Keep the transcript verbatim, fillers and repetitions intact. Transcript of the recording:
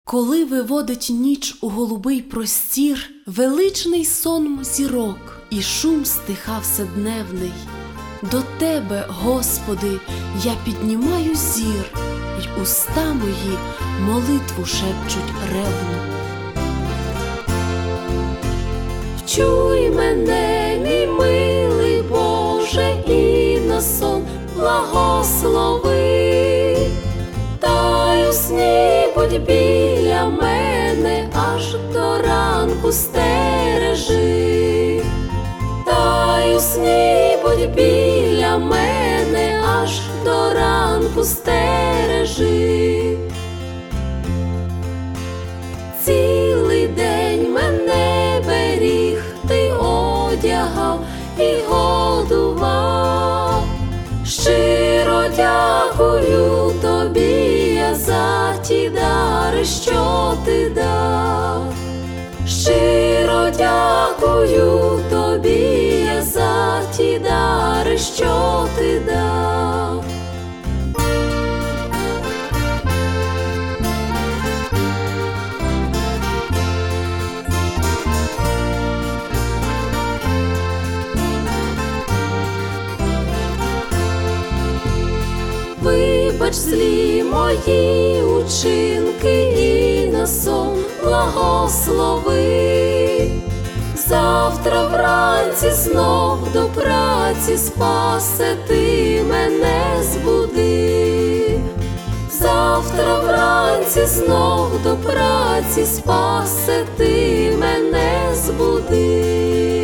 Коли виводить ніч у голубий простір, величний сон зірок і шум стиха вседневний, до Тебе, Господи, я піднімаю зір, й уста мої молитву шепчуть ревну. Вчуй мене, мій милий Боже, і на сон благослови, та й у сні будь біля мене, аж до ранку стережи, та й у сні будь біля мене, аж до ранку стережи. Цілий день мене беріг, ти одягав і годував. Щиро дякую тобі я за ті дари, що ти дав. Щиро дякую тобі я за ті дари, що ти дав. Вибач злі мої учинки і на сон благослови. Завтра вранці знов до праці, Спасе, ти мене збуди. Завтра вранці знов до праці, Спасе, ти мене збуди.